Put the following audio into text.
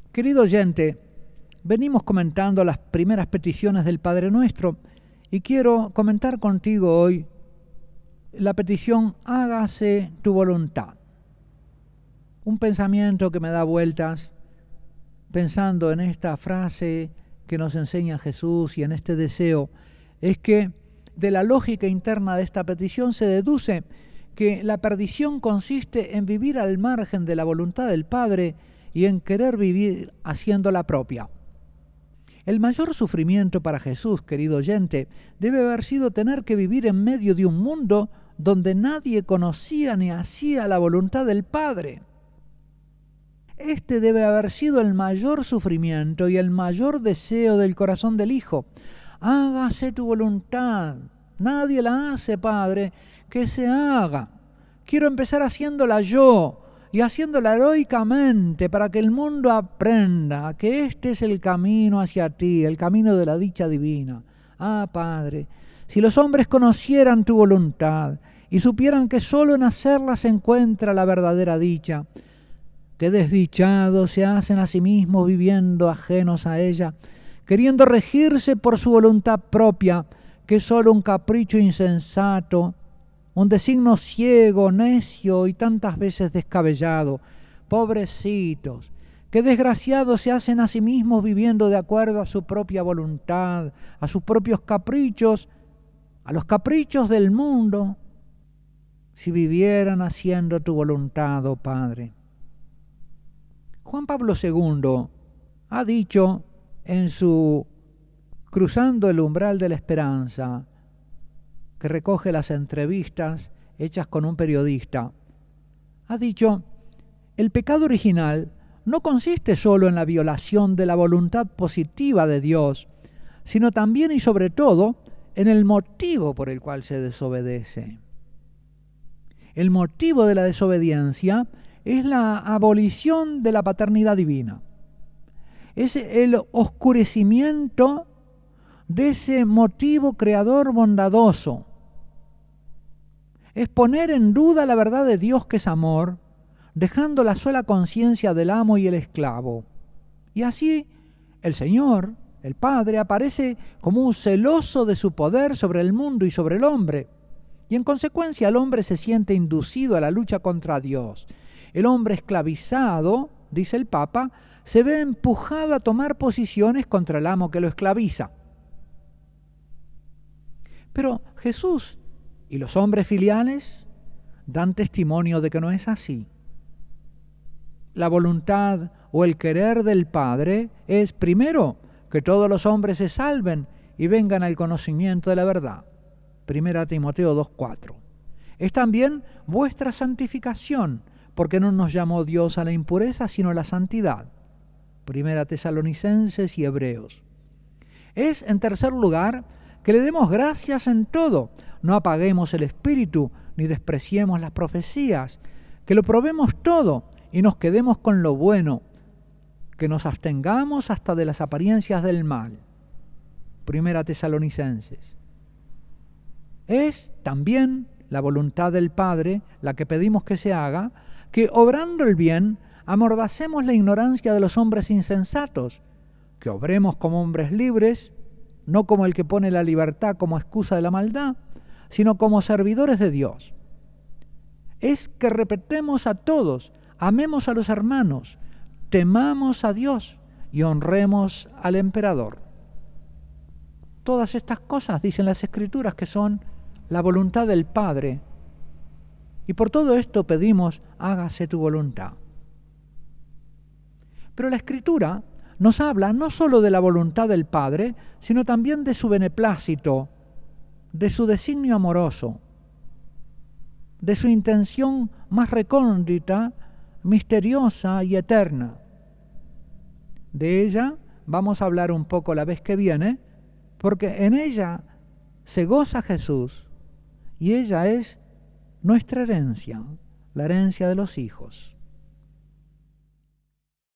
Querido oyente, venimos comentando las primeras peticiones del Padre Nuestro y quiero comentar contigo hoy la petición hágase tu voluntad. Un pensamiento que me da vueltas pensando en esta frase que nos enseña Jesús y en este deseo es que de la lógica interna de esta petición se deduce que la perdición consiste en vivir al margen de la voluntad del Padre y en querer vivir haciéndola propia. El mayor sufrimiento para Jesús, querido oyente, debe haber sido tener que vivir en medio de un mundo donde nadie conocía ni hacía la voluntad del Padre. Este debe haber sido el mayor sufrimiento y el mayor deseo del corazón del Hijo. Hágase tu voluntad. Nadie la hace, Padre, que se haga. Quiero empezar haciéndola yo y haciéndola heroicamente para que el mundo aprenda que este es el camino hacia ti, el camino de la dicha divina. Ah, Padre, si los hombres conocieran tu voluntad y supieran que solo en hacerla se encuentra la verdadera dicha, qué desdichados se hacen a sí mismos viviendo ajenos a ella, queriendo regirse por su voluntad propia, que es solo un capricho insensato, un designo ciego, necio y tantas veces descabellado. Pobrecitos, qué desgraciados se hacen a sí mismos viviendo de acuerdo a su propia voluntad, a sus propios caprichos, a los caprichos del mundo, si vivieran haciendo tu voluntad, oh Padre. Juan Pablo II ha dicho en su Cruzando el umbral de la esperanza, que recoge las entrevistas hechas con un periodista, ha dicho: el pecado original no consiste solo en la violación de la voluntad positiva de Dios, sino también y sobre todo en el motivo por el cual se desobedece. El motivo de la desobediencia es la abolición de la paternidad divina. Es el oscurecimiento de ese motivo creador bondadoso. Es poner en duda la verdad de Dios que es amor, dejando la sola conciencia del amo y el esclavo. Y así el Señor, el Padre, aparece como un celoso de su poder sobre el mundo y sobre el hombre. Y en consecuencia el hombre se siente inducido a la lucha contra Dios. El hombre esclavizado, dice el Papa, se ve empujado a tomar posiciones contra el amo que lo esclaviza. Pero Jesús y los hombres filiales dan testimonio de que no es así. La voluntad o el querer del Padre es, primero, que todos los hombres se salven y vengan al conocimiento de la verdad. 1 Timoteo 2:4. Es también vuestra santificación, porque no nos llamó Dios a la impureza, sino a la santidad. 1 Tesalonicenses y Hebreos. Es, en tercer lugar, que le demos gracias en todo, no apaguemos el espíritu, ni despreciemos las profecías, que lo probemos todo y nos quedemos con lo bueno, que nos abstengamos hasta de las apariencias del mal. 1 Tesalonicenses. Es también la voluntad del Padre, la que pedimos que se haga, que obrando el bien, amordacemos la ignorancia de los hombres insensatos, que obremos como hombres libres, no como el que pone la libertad como excusa de la maldad, sino como servidores de Dios. Es que respetemos a todos, amemos a los hermanos, temamos a Dios y honremos al emperador. Todas estas cosas dicen las Escrituras que son la voluntad del Padre. Y por todo esto pedimos, hágase tu voluntad. Pero la Escritura nos habla no solo de la voluntad del Padre, sino también de su beneplácito, de su designio amoroso, de su intención más recóndita, misteriosa y eterna. De ella vamos a hablar un poco la vez que viene, porque en ella se goza Jesús y ella es nuestra herencia, la herencia de los hijos.